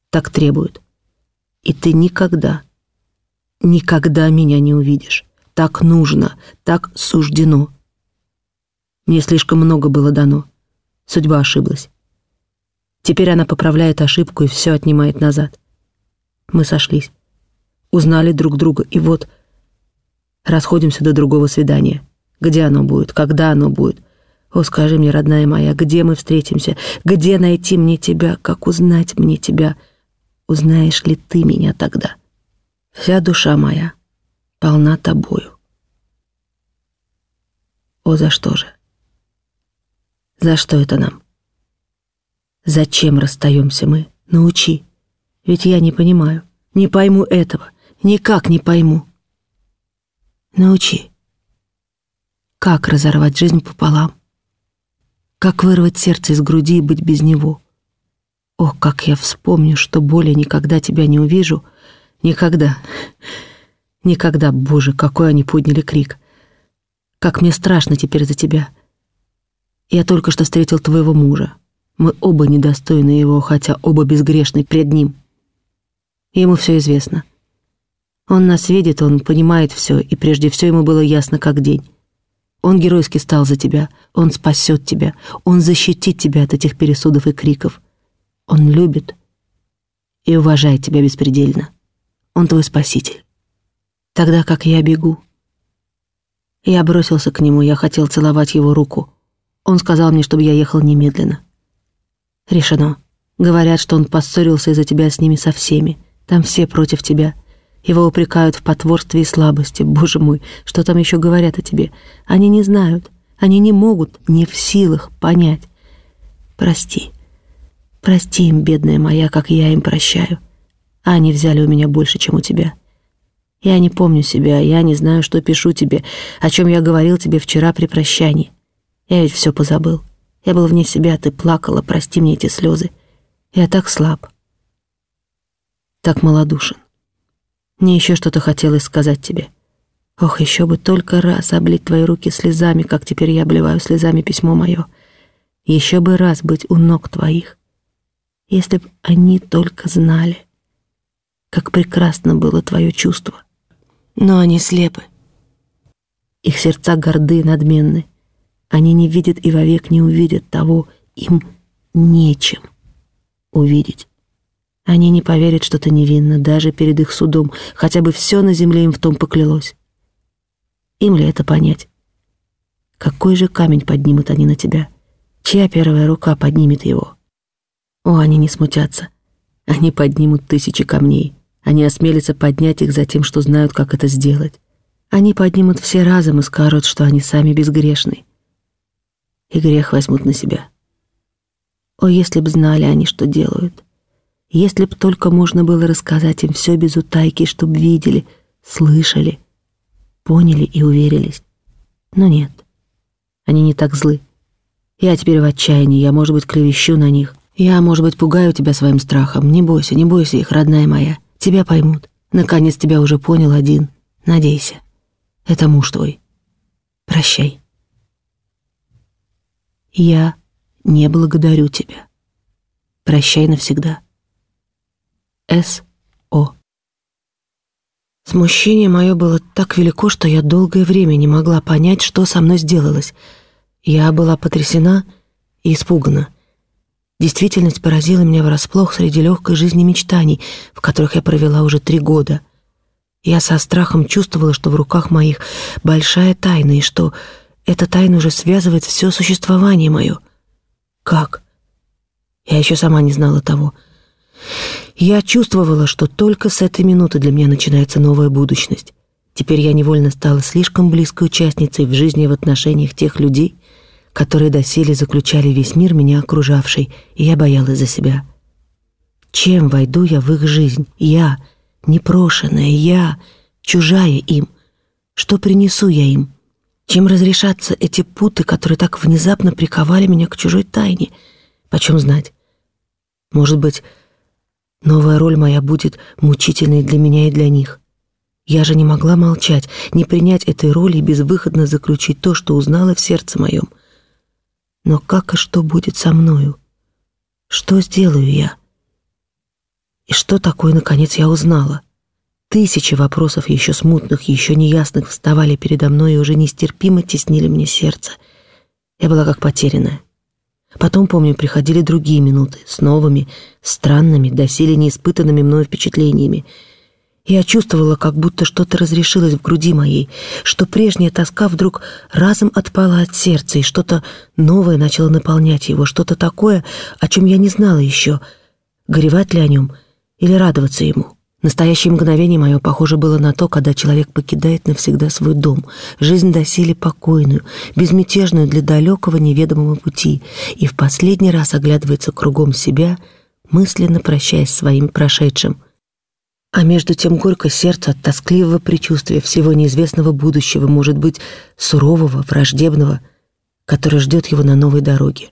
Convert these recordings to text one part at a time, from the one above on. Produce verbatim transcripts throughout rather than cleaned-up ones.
так требует. И ты никогда, никогда меня не увидишь. Так нужно, так суждено. Мне слишком много было дано. Судьба ошиблась. Теперь она поправляет ошибку и все отнимает назад. Мы сошлись, узнали друг друга, и вот расходимся до другого свидания. Где оно будет? Когда оно будет? О, скажи мне, родная моя, где мы встретимся? Где найти мне тебя? Как узнать мне тебя? Узнаешь ли ты меня тогда? Вся душа моя полна тобою. О, за что же? За что это нам? Зачем расстаемся мы? Научи. Ведь я не понимаю, не пойму этого, никак не пойму. Научи. Как разорвать жизнь пополам? Как вырвать сердце из груди и быть без него? Ох, как я вспомню, что более никогда тебя не увижу. Никогда. Никогда, Боже, какой они подняли крик. Как мне страшно теперь за тебя. Я только что встретил твоего мужа. Мы оба недостойны его, хотя оба безгрешны пред ним. Ему все известно. Он нас видит, он понимает все, и прежде всего ему было ясно, как день. Он геройски стал за тебя, он спасет тебя, он защитит тебя от этих пересудов и криков. Он любит и уважает тебя беспредельно. Он твой спаситель. Тогда как я бегу. Я бросился к нему, я хотел целовать его руку. Он сказал мне, чтобы я ехал немедленно. Решено. Говорят, что он поссорился из-за тебя с ними со всеми. Там все против тебя. Его упрекают в потворстве и слабости. Боже мой, что там еще говорят о тебе? Они не знают, они не могут, не в силах понять. Прости. Прости им, бедная моя, как я им прощаю. А они взяли у меня больше, чем у тебя. Я не помню себя, я не знаю, что пишу тебе, о чем я говорил тебе вчера при прощании. Я ведь все позабыл. Я был вне себя, ты плакала, прости мне эти слезы. Я так слаб, так малодушен. Мне еще что-то хотелось сказать тебе. Ох, еще бы только раз облить твои руки слезами, как теперь я обливаю слезами письмо мое. Еще бы раз быть у ног твоих. Если б они только знали, как прекрасно было твое чувство. Но они слепы. Их сердца горды и надменны. Они не видят и вовек не увидят того, им нечем увидеть. Они не поверят, что ты невинна, даже перед их судом, хотя бы все на земле им в том поклялось. Им ли это понять? Какой же камень поднимут они на тебя? Чья первая рука поднимет его? О, они не смутятся. Они поднимут тысячи камней. Они осмелятся поднять их за тем, что знают, как это сделать. Они поднимут все разом и скажут, что они сами безгрешны. И грех возьмут на себя. О, если б знали они, что делают. Если б только можно было рассказать им все без утайки, чтоб видели, слышали, поняли и уверились. Но нет, они не так злы. Я теперь в отчаянии, я, может быть, клевещу на них. Я, может быть, пугаю тебя своим страхом. Не бойся, не бойся их, родная моя. Тебя поймут. Наконец тебя уже понял один. Надейся. Это муж твой. Прощай. Я не благодарю тебя. Прощай навсегда. С О Смущение мое было так велико, что я долгое время не могла понять, что со мной сделалось. Я была потрясена и испугана. Действительность поразила меня врасплох среди легкой жизни мечтаний, в которых я провела уже три года. Я со страхом чувствовала, что в руках моих большая тайна, и что эта тайна уже связывает все существование мое. Как? Я еще сама не знала того. Я чувствовала, что только с этой минуты для меня начинается новая будущность. Теперь я невольно стала слишком близкой участницей в жизни и в отношениях тех людей, которые доселе заключали весь мир, меня окружавший, и я боялась за себя. Чем войду я в их жизнь? Я, непрошенная, я, чужая им. Что принесу я им? Чем разрешатся эти путы, которые так внезапно приковали меня к чужой тайне? Почем знать? Может быть, новая роль моя будет мучительной для меня и для них. Я же не могла молчать, не принять этой роли и безвыходно заключить то, что узнала в сердце моем. Но как и что будет со мною? Что сделаю я? И что такое, наконец, я узнала? Тысячи вопросов, еще смутных, еще неясных, вставали передо мной и уже нестерпимо теснили мне сердце. Я была как потерянная. Потом, помню, приходили другие минуты с новыми, странными, доселе неиспытанными мною впечатлениями. Я чувствовала, как будто что-то разрешилось в груди моей, что прежняя тоска вдруг разом отпала от сердца, и что-то новое начало наполнять его, что-то такое, о чем я не знала еще, горевать ли о нем или радоваться ему. Настоящее мгновение мое похоже было на то, когда человек покидает навсегда свой дом, жизнь доселе покойную, безмятежную для далекого неведомого пути, и в последний раз оглядывается кругом себя, мысленно прощаясь с своим прошедшим. А между тем горько сердце от тоскливого предчувствия всего неизвестного будущего, может быть, сурового, враждебного, которое ждет его на новой дороге.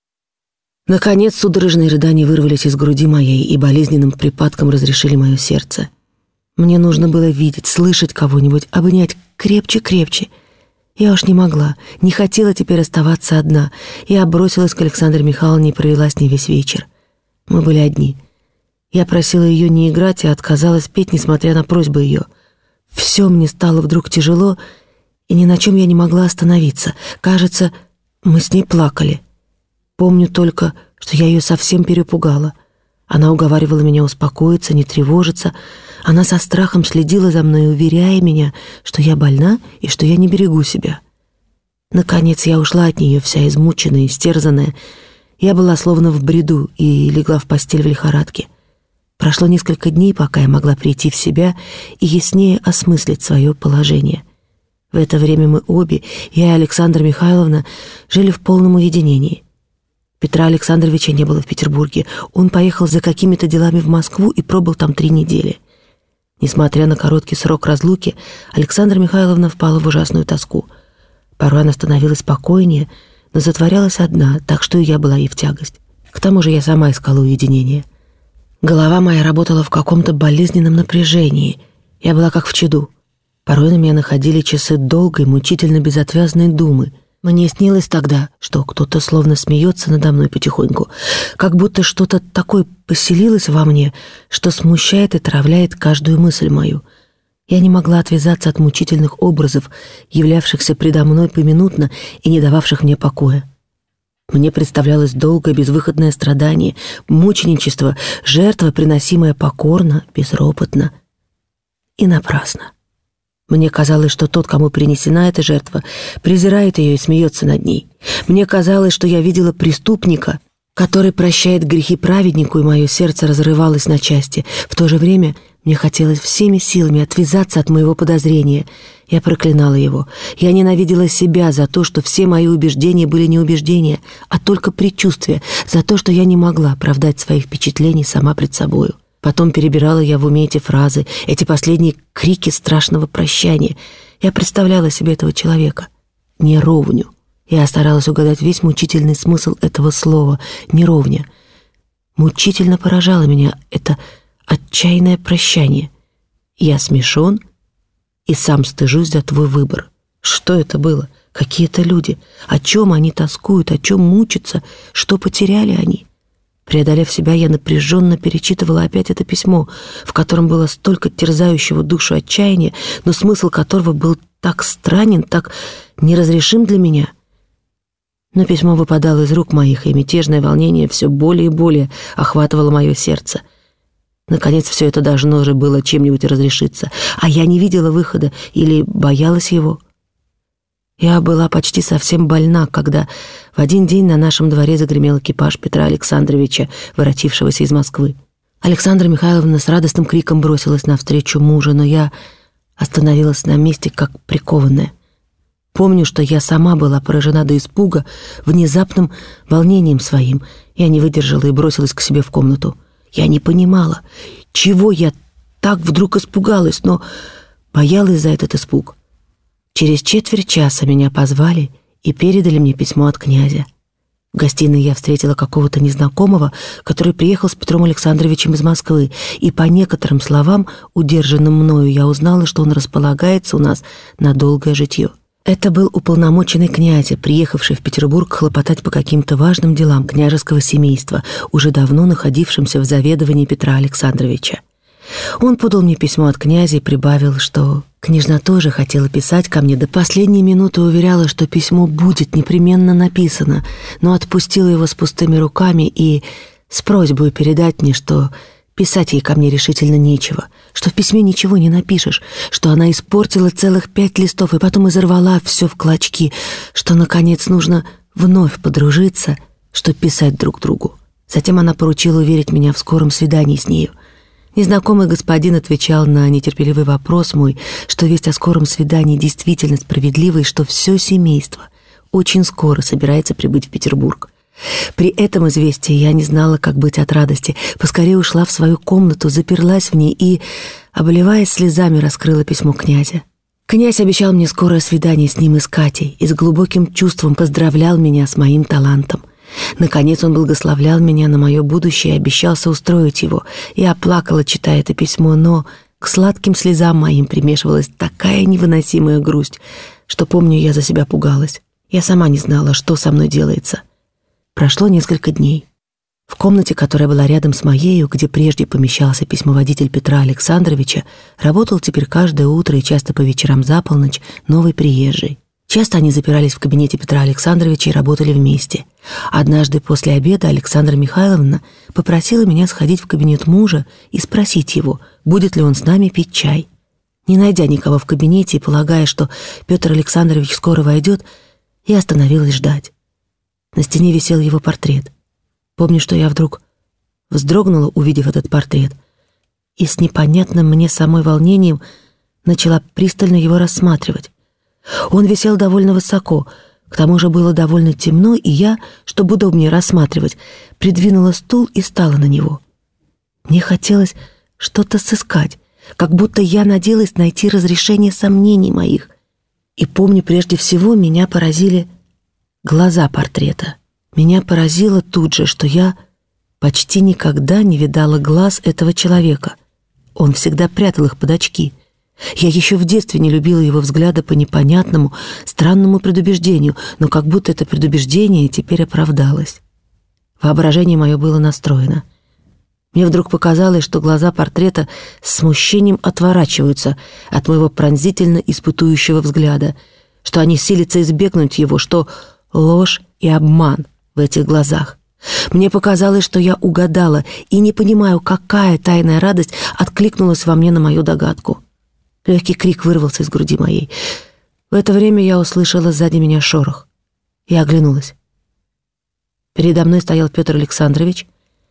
Наконец, судорожные рыдания вырвались из груди моей и болезненным припадком разрешили мое сердце. Мне нужно было видеть, слышать кого-нибудь, обнять крепче-крепче. Я уж не могла, не хотела теперь оставаться одна. Я бросилась к Александре Михайловне и провела с ней весь вечер. Мы были одни. Я просила ее не играть и отказалась петь, несмотря на просьбы ее. Все мне стало вдруг тяжело, и ни на чем я не могла остановиться. Кажется, мы с ней плакали. Помню только, что я ее совсем перепугала. Она уговаривала меня успокоиться, не тревожиться. Она со страхом следила за мной, уверяя меня, что я больна и что я не берегу себя. Наконец я ушла от нее, вся измученная, истерзанная. Я была словно в бреду и легла в постель в лихорадке. Прошло несколько дней, пока я могла прийти в себя и яснее осмыслить свое положение. В это время мы обе, я и Александра Михайловна, жили в полном уединении. Петра Александровича не было в Петербурге. Он поехал за какими-то делами в Москву и пробыл там три недели. Несмотря на короткий срок разлуки, Александра Михайловна впала в ужасную тоску. Порой она становилась спокойнее, но затворялась одна, так что и я была ей в тягость. К тому же я сама искала уединения. Голова моя работала в каком-то болезненном напряжении. Я была как в чаду. Порой на меня находили часы долгой, мучительно безотвязной думы. Мне снилось тогда, что кто-то словно смеется надо мной потихоньку, как будто что-то такое поселилось во мне, что смущает и травляет каждую мысль мою. Я не могла отвязаться от мучительных образов, являвшихся предо мной поминутно и не дававших мне покоя. Мне представлялось долгое безвыходное страдание, мученичество, жертва, приносимая покорно, безропотно и напрасно. Мне казалось, что тот, кому принесена эта жертва, презирает ее и смеется над ней. Мне казалось, что я видела преступника, который прощает грехи праведнику, и мое сердце разрывалось на части. В то же время мне хотелось всеми силами отвязаться от моего подозрения. Я проклинала его. Я ненавидела себя за то, что все мои убеждения были не убеждения, а только предчувствия, за то, что я не могла оправдать своих впечатлений сама пред собою. Потом перебирала я в уме эти фразы, эти последние крики страшного прощания. Я представляла себе этого человека. Неровню. Я старалась угадать весь мучительный смысл этого слова «неровня». Мучительно поражало меня это отчаянное прощание. Я смешон и сам стыжусь за твой выбор. Что это было? Какие это люди? О чем они тоскуют? О чем мучатся? Что потеряли они? Преодолев себя, я напряженно перечитывала опять это письмо, в котором было столько терзающего душу отчаяния, но смысл которого был так странен, так неразрешим для меня. Но письмо выпадало из рук моих, и мятежное волнение все более и более охватывало мое сердце. Наконец, все это должно же было чем-нибудь разрешиться, а я не видела выхода или боялась его. Я была почти совсем больна, когда в один день на нашем дворе загремел экипаж Петра Александровича, воротившегося из Москвы. Александра Михайловна с радостным криком бросилась навстречу мужа, но я остановилась на месте, как прикованная. Помню, что я сама была поражена до испуга внезапным волнением своим. Я не выдержала и бросилась к себе в комнату. Я не понимала, чего я так вдруг испугалась, но боялась за этот испуг. Через четверть часа меня позвали и передали мне письмо от князя. В гостиной я встретила какого-то незнакомого, который приехал с Петром Александровичем из Москвы, и по некоторым словам, удержанным мною, я узнала, что он располагается у нас на долгое житье. Это был уполномоченный князя, приехавший в Петербург хлопотать по каким-то важным делам княжеского семейства, уже давно находившимся в заведовании Петра Александровича. Он подал мне письмо от князя и прибавил, что княжна тоже хотела писать ко мне, до последней минуты уверяла, что письмо будет непременно написано, но отпустила его с пустыми руками и с просьбой передать мне, что писать ей ко мне решительно нечего, что в письме ничего не напишешь, что она испортила целых пять листов и потом изорвала все в клочки, что, наконец, нужно вновь подружиться, чтобы писать друг другу. Затем она поручила уверить меня в скором свидании с нею. Незнакомый господин отвечал на нетерпеливый вопрос мой, что весть о скором свидании действительно справедлива и что все семейство очень скоро собирается прибыть в Петербург. При этом известии я не знала, как быть от радости. Поскорее ушла в свою комнату, заперлась в ней и, обливаясь слезами, раскрыла письмо князя. Князь обещал мне скорое свидание с ним и с Катей и с глубоким чувством поздравлял меня с моим талантом. Наконец он благословлял меня на мое будущее и обещался устроить его. Я плакала, читая это письмо, но к сладким слезам моим примешивалась такая невыносимая грусть, что, помню, я за себя пугалась. Я сама не знала, что со мной делается. Прошло несколько дней. В комнате, которая была рядом с моею, где прежде помещался письмоводитель Петра Александровича, работал теперь каждое утро и часто по вечерам за полночь новый приезжий. Часто они запирались в кабинете Петра Александровича и работали вместе. Однажды после обеда Александра Михайловна попросила меня сходить в кабинет мужа и спросить его, будет ли он с нами пить чай. Не найдя никого в кабинете и полагая, что Петр Александрович скоро войдет, я остановилась ждать. На стене висел его портрет. Помню, что я вдруг вздрогнула, увидев этот портрет, и с непонятным мне самой волнением начала пристально его рассматривать. Он висел довольно высоко, к тому же было довольно темно, и я, чтобы удобнее рассматривать, придвинула стул и стала на него. Мне хотелось что-то сыскать, как будто я надеялась найти разрешение сомнений моих. И помню, прежде всего меня поразили глаза портрета. Меня поразило тут же, что я почти никогда не видала глаз этого человека. Он всегда прятал их под очки. Я еще в детстве не любила его взгляда по непонятному, странному предубеждению, но как будто это предубеждение теперь оправдалось. Воображение мое было настроено. Мне вдруг показалось, что глаза портрета с смущением отворачиваются от моего пронзительно испытующего взгляда, что они силятся избегнуть его, что ложь и обман в этих глазах. Мне показалось, что я угадала, и не понимаю, какая тайная радость откликнулась во мне на мою догадку. Легкий крик вырвался из груди моей. В это время я услышала сзади меня шорох. Я оглянулась. Передо мной стоял Петр Александрович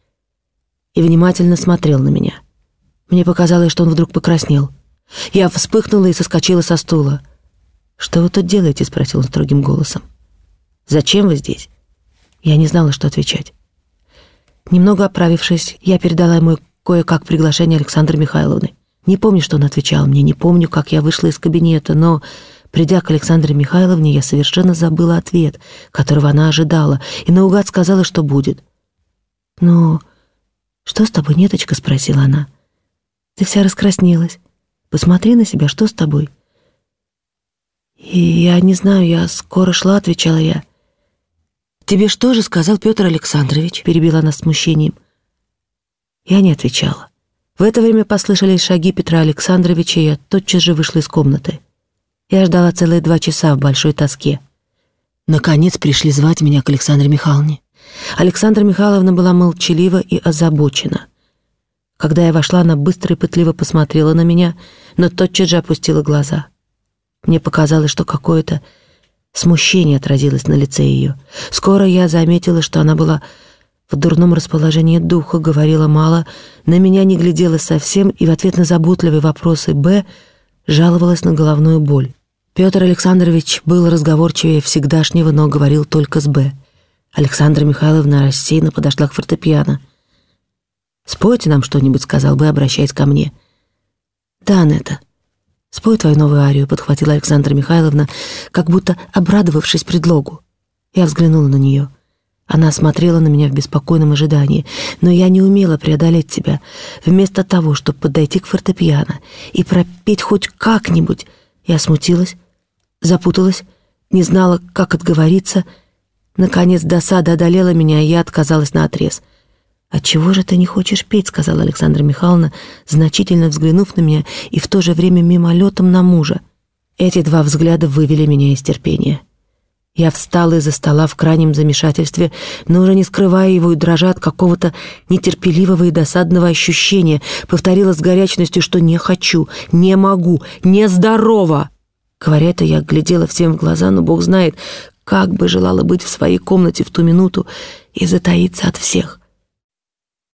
и внимательно смотрел на меня. Мне показалось, что он вдруг покраснел. Я вспыхнула и соскочила со стула. «Что вы тут делаете?» — спросил он строгим голосом. «Зачем вы здесь?» Я не знала, что отвечать. Немного оправившись, я передала ему кое-как приглашение Александры Михайловны. Не помню, что он отвечал мне, не помню, как я вышла из кабинета, но, придя к Александре Михайловне, я совершенно забыла ответ, которого она ожидала, и наугад сказала, что будет. «Ну, что с тобой, Неточка?» — спросила она. «Ты вся раскраснелась. Посмотри на себя, что с тобой?» «И я не знаю, я скоро шла», — отвечала я. «Тебе что же сказал Петр Александрович?» — перебила она с смущением. Я не отвечала. В это время послышались шаги Петра Александровича, и я тотчас же вышла из комнаты. Я ждала целые два часа в большой тоске. Наконец пришли звать меня к Александре Михайловне. Александра Михайловна была молчалива и озабочена. Когда я вошла, она быстро и пытливо посмотрела на меня, но тотчас же опустила глаза. Мне показалось, что какое-то смущение отразилось на лице ее. Скоро я заметила, что она была в дурном расположении духа, говорила мало, на меня не глядела совсем и в ответ на заботливые вопросы Б жаловалась на головную боль. Петр Александрович был разговорчивее всегдашнего, но говорил только с Б. Александра Михайловна рассеянно подошла к фортепиано. «Спойте нам что-нибудь», — сказал Б, обращаясь ко мне. «Да, Анетта, спой твою новую арию», — подхватила Александра Михайловна, как будто обрадовавшись предлогу. Я взглянула на нее. Она смотрела на меня в беспокойном ожидании, но я не умела преодолеть себя. Вместо того, чтобы подойти к фортепиано и пропеть хоть как-нибудь, я смутилась, Запуталась, не знала, как отговориться. Наконец досада одолела меня, и я отказалась наотрез. «Отчего же ты не хочешь петь?» — сказала Александра Михайловна, значительно взглянув на меня и в то же время мимолетом на мужа. Эти два взгляда вывели меня из терпения. Я встала из-за стола в крайнем замешательстве, но уже не скрывая его и дрожа от какого-то нетерпеливого и досадного ощущения, повторила с горячностью, что не хочу, не могу, не здорова. Говоря это, я глядела всем в глаза, но Бог знает, как бы желала быть в своей комнате в ту минуту и затаиться от всех.